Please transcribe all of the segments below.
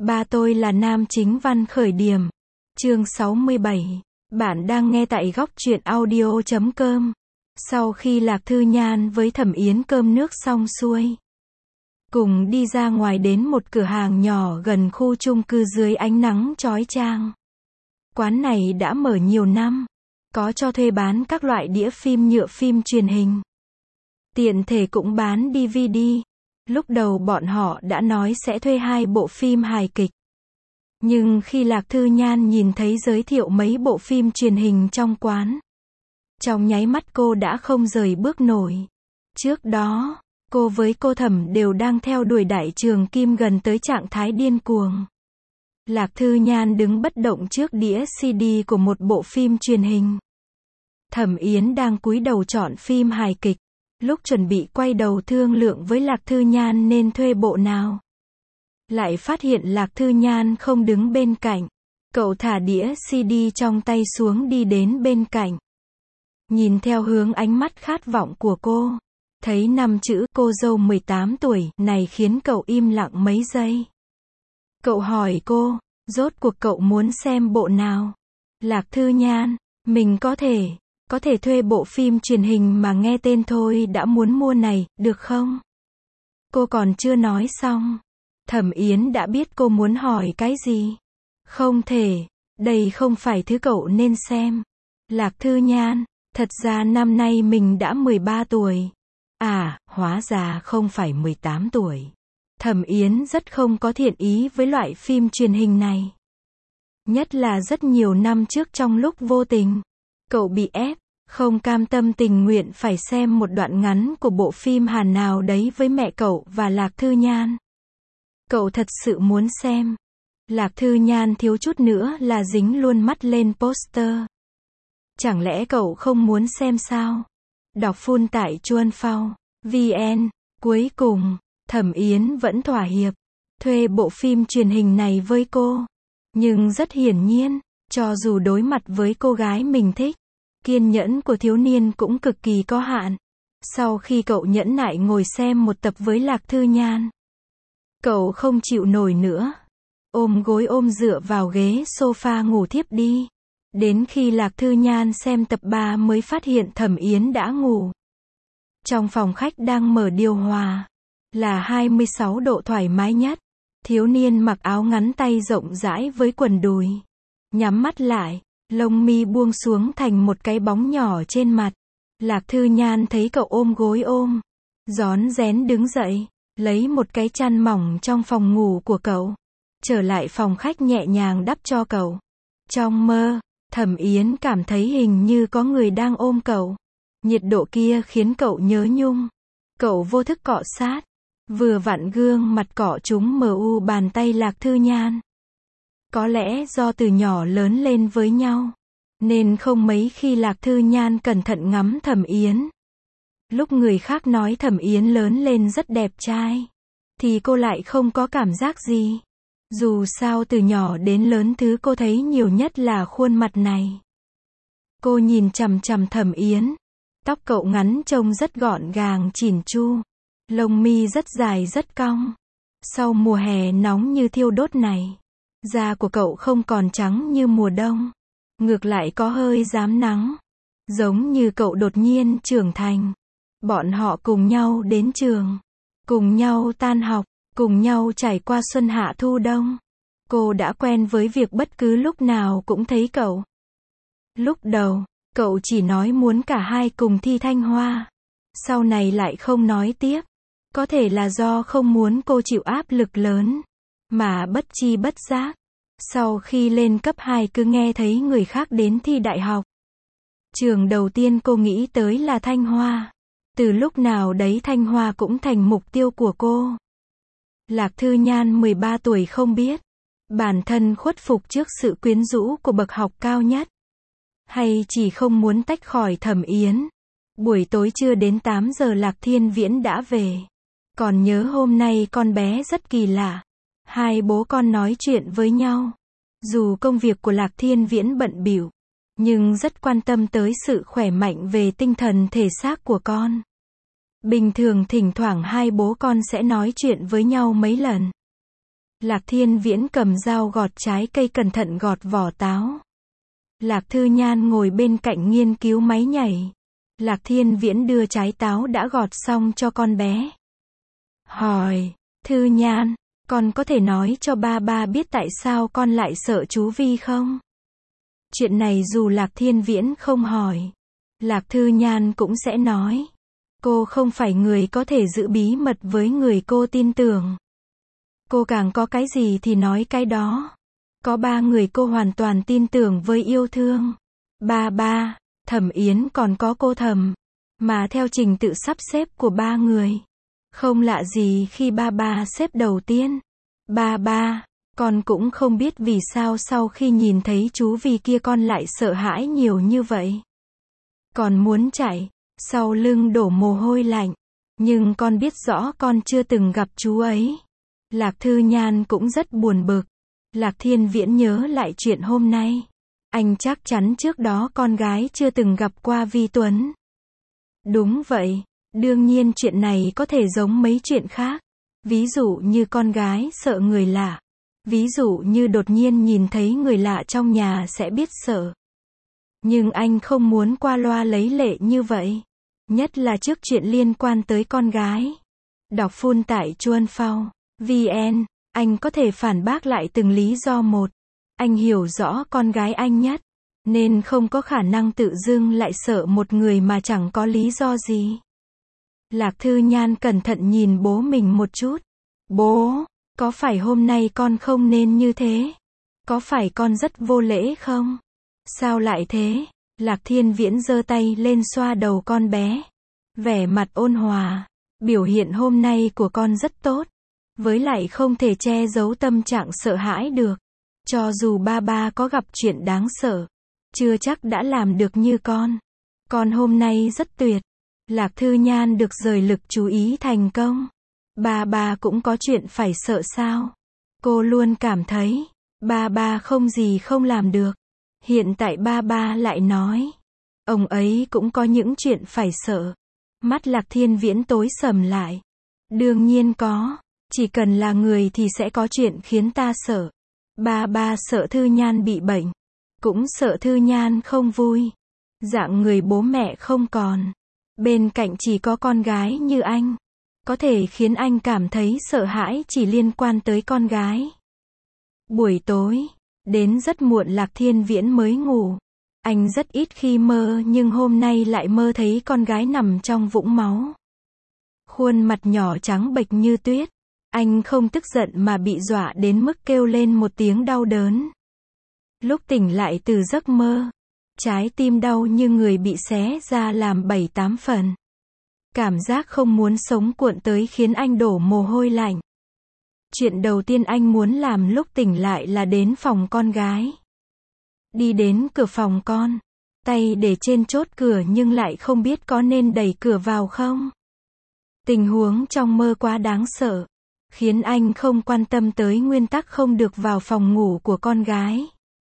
Ba tôi là nam chính văn khởi điểm. Chương 67. Bạn đang nghe tại góc truyện audio.com. Sau khi Lạc Thư Nhan với Thẩm Yến cơm nước xong xuôi, cùng đi ra ngoài đến một cửa hàng nhỏ gần khu chung cư dưới ánh nắng chói chang. Quán này đã mở nhiều năm, có cho thuê bán các loại đĩa phim nhựa, phim truyền hình. Tiện thể cũng bán DVD. Lúc đầu bọn họ đã nói sẽ thuê 2 bộ phim hài kịch. Nhưng khi Lạc Thư Nhan nhìn thấy giới thiệu mấy bộ phim truyền hình trong quán, trong nháy mắt cô đã không rời bước nổi. Trước đó, cô với cô Thẩm đều đang theo đuổi Đại Trường Kim gần tới trạng thái điên cuồng. Lạc Thư Nhan đứng bất động trước đĩa CD của một bộ phim truyền hình. Thẩm Yến đang cúi đầu chọn phim hài kịch. Lúc chuẩn bị quay đầu thương lượng với Lạc Thư Nhan nên thuê bộ nào, lại phát hiện Lạc Thư Nhan không đứng bên cạnh. Cậu thả đĩa CD trong tay xuống đi đến bên cạnh. Nhìn theo hướng ánh mắt khát vọng của cô, thấy 5 chữ cô dâu 18 tuổi này khiến cậu im lặng mấy giây. Cậu hỏi cô, rốt cuộc cậu muốn xem bộ nào? Lạc Thư Nhan, mình có thể thuê bộ phim truyền hình mà nghe tên thôi đã muốn mua này, được không? Cô còn chưa nói xong, Thẩm Yến đã biết cô muốn hỏi cái gì. Không thể, đây không phải thứ cậu nên xem. Lạc Thư Nhan, thật ra năm nay mình đã 13 tuổi. À, hóa ra không phải 18 tuổi. Thẩm Yến rất không có thiện ý với loại phim truyền hình này. Nhất là rất nhiều năm trước trong lúc vô tình, cậu bị ép, không cam tâm tình nguyện phải xem một đoạn ngắn của bộ phim Hàn nào đấy với mẹ cậu và Lạc Thư Nhan. Cậu thật sự muốn xem. Lạc Thư Nhan thiếu chút nữa là dính luôn mắt lên poster. Chẳng lẽ cậu không muốn xem sao? Đọc full tại Chuan Phao VN. Cuối cùng, Thẩm Yến vẫn thỏa hiệp, thuê bộ phim truyền hình này với cô. Nhưng rất hiển nhiên, cho dù đối mặt với cô gái mình thích, kiên nhẫn của thiếu niên cũng cực kỳ có hạn. Sau khi cậu nhẫn nại ngồi xem một tập với Lạc Thư Nhan, cậu không chịu nổi nữa, ôm gối ôm dựa vào ghế sofa ngủ thiếp đi. Đến khi Lạc Thư Nhan xem tập 3 mới phát hiện Thẩm Yến đã ngủ. Trong phòng khách đang mở điều hòa, là 26 độ thoải mái nhất. Thiếu niên mặc áo ngắn tay rộng rãi với quần đùi, nhắm mắt lại, lông mi buông xuống thành một cái bóng nhỏ trên mặt. Lạc Thư Nhan thấy cậu ôm gối ôm, rón rén đứng dậy, lấy một cái chăn mỏng trong phòng ngủ của cậu, trở lại phòng khách nhẹ nhàng đắp cho cậu. Trong mơ, Thẩm Yến cảm thấy hình như có người đang ôm cậu. Nhiệt độ kia khiến cậu nhớ nhung. Cậu vô thức cọ sát, vừa vặn gương mặt cọ trúng mu bàn tay Lạc Thư Nhan. Có lẽ do từ nhỏ lớn lên với nhau, nên không mấy khi Lạc Thư Nhan cẩn thận ngắm Thẩm Yến. Lúc người khác nói Thẩm Yến lớn lên rất đẹp trai, thì cô lại không có cảm giác gì. Dù sao từ nhỏ đến lớn thứ cô thấy nhiều nhất là khuôn mặt này. Cô nhìn chằm chằm Thẩm Yến. Tóc cậu ngắn trông rất gọn gàng chỉn chu, lông mi rất dài rất cong. Sau mùa hè nóng như thiêu đốt này, da của cậu không còn trắng như mùa đông, ngược lại có hơi rám nắng, giống như cậu đột nhiên trưởng thành. Bọn họ cùng nhau đến trường, cùng nhau tan học, cùng nhau trải qua xuân hạ thu đông. Cô đã quen với việc bất cứ lúc nào cũng thấy cậu. Lúc đầu, cậu chỉ nói muốn cả hai cùng thi Thanh Hoa. Sau này lại không nói tiếp. Có thể là do không muốn cô chịu áp lực lớn, mà bất chi bất giác, sau khi lên cấp 2 cứ nghe thấy người khác đến thi đại học. Trường đầu tiên cô nghĩ tới là Thanh Hoa. Từ lúc nào đấy Thanh Hoa cũng thành mục tiêu của cô. Lạc Thư Nhan 13 tuổi không biết, bản thân khuất phục trước sự quyến rũ của bậc học cao nhất, hay chỉ không muốn tách khỏi Thẩm Yến. Buổi tối chưa đến 8 giờ Lạc Thiên Viễn đã về. Còn nhớ hôm nay con bé rất kỳ lạ. Hai bố con nói chuyện với nhau. Dù công việc của Lạc Thiên Viễn bận bịu, nhưng rất quan tâm tới sự khỏe mạnh về tinh thần thể xác của con. Bình thường thỉnh thoảng hai bố con sẽ nói chuyện với nhau mấy lần. Lạc Thiên Viễn cầm dao gọt trái cây cẩn thận gọt vỏ táo. Lạc Thư Nhan ngồi bên cạnh nghiên cứu máy nhảy. Lạc Thiên Viễn đưa trái táo đã gọt xong cho con bé. Hỏi, Thư Nhan, con có thể nói cho ba biết tại sao con lại sợ chú Vi không? Chuyện này dù Lạc Thiên Viễn không hỏi, Lạc Thư Nhan cũng sẽ nói. Cô không phải người có thể giữ bí mật với người cô tin tưởng. Cô càng có cái gì thì nói cái đó. Có 3 người cô hoàn toàn tin tưởng với yêu thương. Ba, Thẩm Yến còn có cô Thẩm. Mà theo trình tự sắp xếp của 3 người. Không lạ gì khi ba xếp đầu tiên. Ba, con cũng không biết vì sao sau khi nhìn thấy chú Vi kia con lại sợ hãi nhiều như vậy. Còn muốn chạy, sau lưng đổ mồ hôi lạnh. Nhưng con biết rõ con chưa từng gặp chú ấy. Lạc Thư Nhan cũng rất buồn bực. Lạc Thiên Viễn nhớ lại chuyện hôm nay. Anh chắc chắn trước đó con gái chưa từng gặp qua Vi Tuấn. Đúng vậy, đương nhiên chuyện này có thể giống mấy chuyện khác. Ví dụ như con gái sợ người lạ. Ví dụ như đột nhiên nhìn thấy người lạ trong nhà sẽ biết sợ. Nhưng anh không muốn qua loa lấy lệ như vậy. Nhất là trước chuyện liên quan tới con gái. Đọc full tại chuanphao.vn, anh có thể phản bác lại từng lý do một. Anh hiểu rõ con gái anh nhất, nên không có khả năng tự dưng lại sợ một người mà chẳng có lý do gì. Lạc Thư Nhan cẩn thận nhìn bố mình một chút. Bố, có phải hôm nay con không nên như thế? Có phải con rất vô lễ không? Sao lại thế? Lạc Thiên Viễn giơ tay lên xoa đầu con bé. Vẻ mặt ôn hòa. Biểu hiện hôm nay của con rất tốt. Với lại không thể che giấu tâm trạng sợ hãi được. Cho dù ba có gặp chuyện đáng sợ, chưa chắc đã làm được như con. Con hôm nay rất tuyệt. Lạc Thư Nhan được rời lực chú ý thành công. Ba cũng có chuyện phải sợ sao? Cô luôn cảm thấy, ba không gì không làm được. Hiện tại ba lại nói, ông ấy cũng có những chuyện phải sợ. Mắt Lạc Thiên Viễn tối sầm lại. Đương nhiên có, chỉ cần là người thì sẽ có chuyện khiến ta sợ. Ba sợ Thư Nhan bị bệnh, cũng sợ Thư Nhan không vui. Dạng người bố mẹ không còn, bên cạnh chỉ có con gái như anh. Có thể khiến anh cảm thấy sợ hãi chỉ liên quan tới con gái. Buổi tối, đến rất muộn Lạc Thiên Viễn mới ngủ. Anh rất ít khi mơ nhưng hôm nay lại mơ thấy con gái nằm trong vũng máu. Khuôn mặt nhỏ trắng bệch như tuyết. Anh không tức giận mà bị dọa đến mức kêu lên một tiếng đau đớn. Lúc tỉnh lại từ giấc mơ, trái tim đau như người bị xé ra làm 7-8 phần. Cảm giác không muốn sống cuộn tới khiến anh đổ mồ hôi lạnh. Chuyện đầu tiên anh muốn làm lúc tỉnh lại là đến phòng con gái. Đi đến cửa phòng con, tay để trên chốt cửa nhưng lại không biết có nên đẩy cửa vào không. Tình huống trong mơ quá đáng sợ, khiến anh không quan tâm tới nguyên tắc không được vào phòng ngủ của con gái.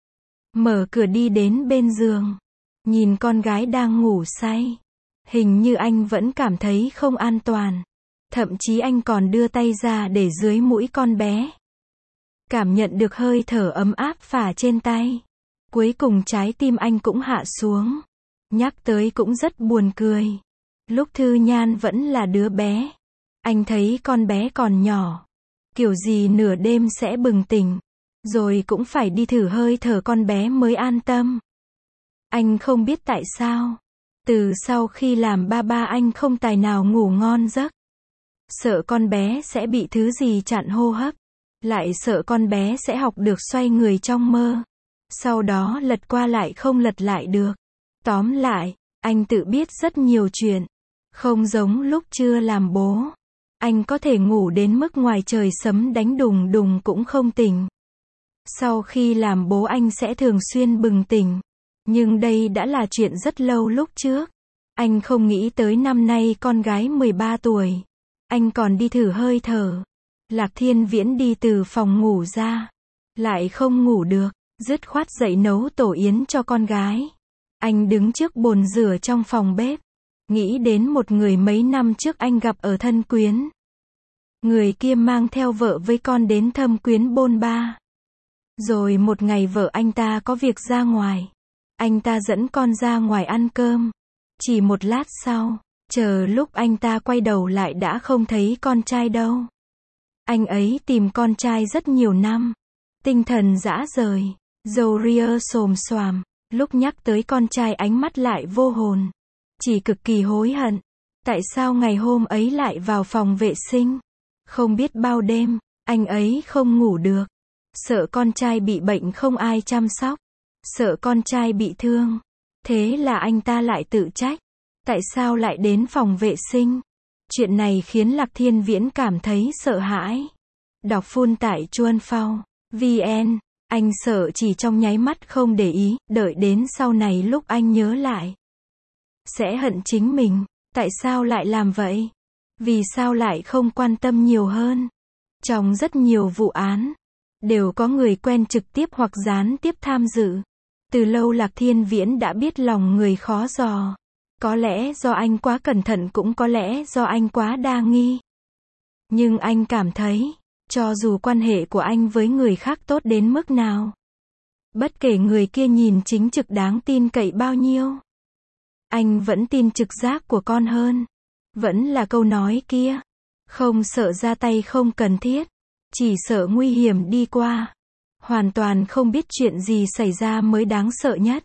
Mở cửa đi đến bên giường, nhìn con gái đang ngủ say. Hình như anh vẫn cảm thấy không an toàn. Thậm chí anh còn đưa tay ra để dưới mũi con bé. Cảm nhận được hơi thở ấm áp phả trên tay. Cuối cùng trái tim anh cũng hạ xuống. Nhắc tới cũng rất buồn cười. Lúc Thư Nhan vẫn là đứa bé, anh thấy con bé còn nhỏ. Kiểu gì nửa đêm sẽ bừng tỉnh. Rồi cũng phải đi thử hơi thở con bé mới an tâm. Anh không biết tại sao. Từ sau khi làm ba anh không tài nào ngủ ngon giấc. Sợ con bé sẽ bị thứ gì chặn hô hấp. Lại sợ con bé sẽ học được xoay người trong mơ. Sau đó lật qua lại không lật lại được. Tóm lại, anh tự biết rất nhiều chuyện. Không giống lúc chưa làm bố. Anh có thể ngủ đến mức ngoài trời sấm đánh đùng đùng cũng không tỉnh. Sau khi làm bố anh sẽ thường xuyên bừng tỉnh. Nhưng đây đã là chuyện rất lâu lúc trước. Anh không nghĩ tới năm nay con gái 13 tuổi. Anh còn đi thử hơi thở. Lạc Thiên Viễn đi từ phòng ngủ ra. Lại không ngủ được. Dứt khoát dậy nấu tổ yến cho con gái. Anh đứng trước bồn rửa trong phòng bếp. Nghĩ đến một người mấy năm trước anh gặp ở Thân Quyến. Người kia mang theo vợ với con đến Thâm Quyến bôn ba. Rồi một ngày vợ anh ta có việc ra ngoài. Anh ta dẫn con ra ngoài ăn cơm. Chỉ một lát sau, chờ lúc anh ta quay đầu lại đã không thấy con trai đâu. Anh ấy tìm con trai rất nhiều năm. Tinh thần rã rời, râu ria xồm xoàm. Lúc nhắc tới con trai ánh mắt lại vô hồn. Chỉ cực kỳ hối hận. Tại sao ngày hôm ấy lại vào phòng vệ sinh? Không biết bao đêm, anh ấy không ngủ được. Sợ con trai bị bệnh không ai chăm sóc. Sợ con trai bị thương. Thế là anh ta lại tự trách. Tại sao lại đến phòng vệ sinh? Chuyện này khiến Lạc Thiên Viễn cảm thấy sợ hãi. Đọc full tại Chuan Phao VN. Anh sợ chỉ trong nháy mắt không để ý, đợi đến sau này lúc anh nhớ lại. Sẽ hận chính mình. Tại sao lại làm vậy? Vì sao lại không quan tâm nhiều hơn? Trong rất nhiều vụ án, đều có người quen trực tiếp hoặc gián tiếp tham dự. Từ lâu Lạc Thiên Viễn đã biết lòng người khó dò. Có lẽ do anh quá cẩn thận, cũng có lẽ do anh quá đa nghi. Nhưng anh cảm thấy, cho dù quan hệ của anh với người khác tốt đến mức nào, bất kể người kia nhìn chính trực đáng tin cậy bao nhiêu, anh vẫn tin trực giác của con hơn. Vẫn là câu nói kia, không sợ ra tay không cần thiết, chỉ sợ nguy hiểm đi qua. Hoàn toàn không biết chuyện gì xảy ra mới đáng sợ nhất.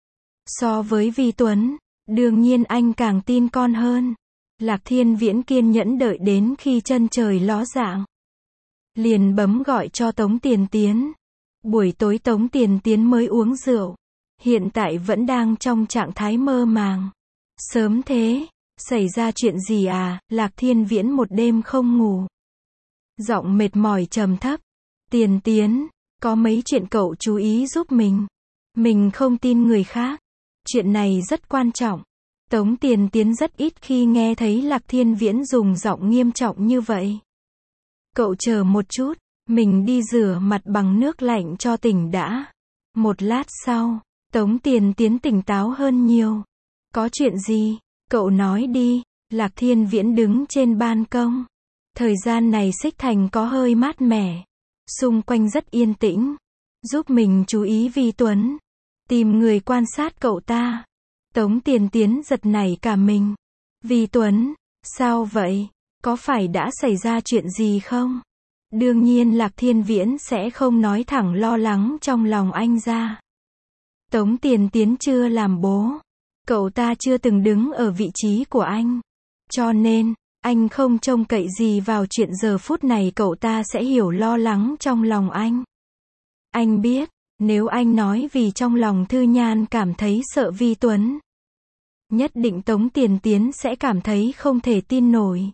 So với Vi Tuấn, đương nhiên anh càng tin con hơn. Lạc Thiên Viễn kiên nhẫn đợi đến khi chân trời ló dạng. Liền bấm gọi cho Tống Tiền Tiến. Buổi tối Tống Tiền Tiến mới uống rượu. Hiện tại vẫn đang trong trạng thái mơ màng. Sớm thế, xảy ra chuyện gì à? Lạc Thiên Viễn một đêm không ngủ. Giọng mệt mỏi trầm thấp. Tiền Tiến, có mấy chuyện cậu chú ý giúp mình. Mình không tin người khác. Chuyện này rất quan trọng. Tống Tiền Tiến rất ít khi nghe thấy Lạc Thiên Viễn dùng giọng nghiêm trọng như vậy. Cậu chờ một chút, mình đi rửa mặt bằng nước lạnh cho tỉnh đã. Một lát sau, Tống Tiền Tiến tỉnh táo hơn nhiều. Có chuyện gì? Cậu nói đi. Lạc Thiên Viễn đứng trên ban công. Thời gian này Xích Thành có hơi mát mẻ. Xung quanh rất yên tĩnh. Giúp mình chú ý Vi Tuấn. Tìm người quan sát cậu ta. Tống Tiền Tiến giật nảy cả mình. Vi Tuấn, sao vậy? Có phải đã xảy ra chuyện gì không? Đương nhiên Lạc Thiên Viễn sẽ không nói thẳng lo lắng trong lòng anh ra. Tống Tiền Tiến chưa làm bố. Cậu ta chưa từng đứng ở vị trí của anh. Cho nên, anh không trông cậy gì vào chuyện giờ phút này cậu ta sẽ hiểu lo lắng trong lòng anh. Anh biết, nếu anh nói vì trong lòng Thư Nhan cảm thấy sợ Vi Tuấn, nhất định Tống Tiền Tiến sẽ cảm thấy không thể tin nổi.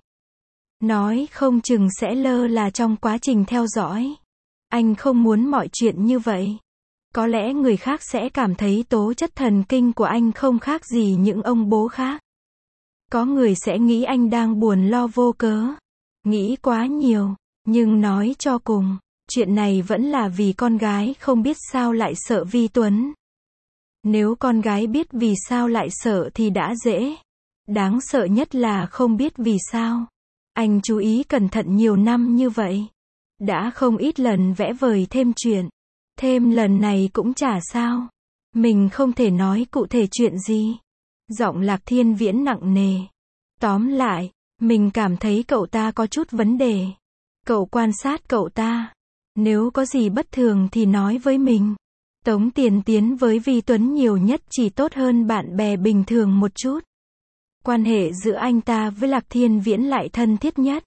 Nói không chừng sẽ lơ là trong quá trình theo dõi. Anh không muốn mọi chuyện như vậy. Có lẽ người khác sẽ cảm thấy tố chất thần kinh của anh không khác gì những ông bố khác. Có người sẽ nghĩ anh đang buồn lo vô cớ. Nghĩ quá nhiều. Nhưng nói cho cùng, chuyện này vẫn là vì con gái không biết sao lại sợ Vi Tuấn. Nếu con gái biết vì sao lại sợ thì đã dễ. Đáng sợ nhất là không biết vì sao. Anh chú ý cẩn thận nhiều năm như vậy. Đã không ít lần vẽ vời thêm chuyện. Thêm lần này cũng chả sao. Mình không thể nói cụ thể chuyện gì. Giọng Lạc Thiên Viễn nặng nề. Tóm lại, mình cảm thấy cậu ta có chút vấn đề. Cậu quan sát cậu ta. Nếu có gì bất thường thì nói với mình. Tống Tiền Tiến với Vi Tuấn nhiều nhất chỉ tốt hơn bạn bè bình thường một chút. Quan hệ giữa anh ta với Lạc Thiên Viễn lại thân thiết nhất.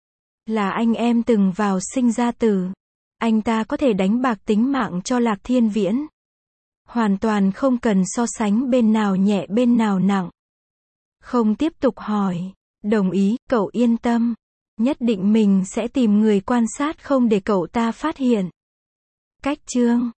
Là anh em từng vào sinh ra tử. Anh ta có thể đánh bạc tính mạng cho Lạc Thiên Viễn. Hoàn toàn không cần so sánh bên nào nhẹ bên nào nặng. Không tiếp tục hỏi. Đồng ý, cậu yên tâm. Nhất định mình sẽ tìm người quan sát không để cậu ta phát hiện. Cách chương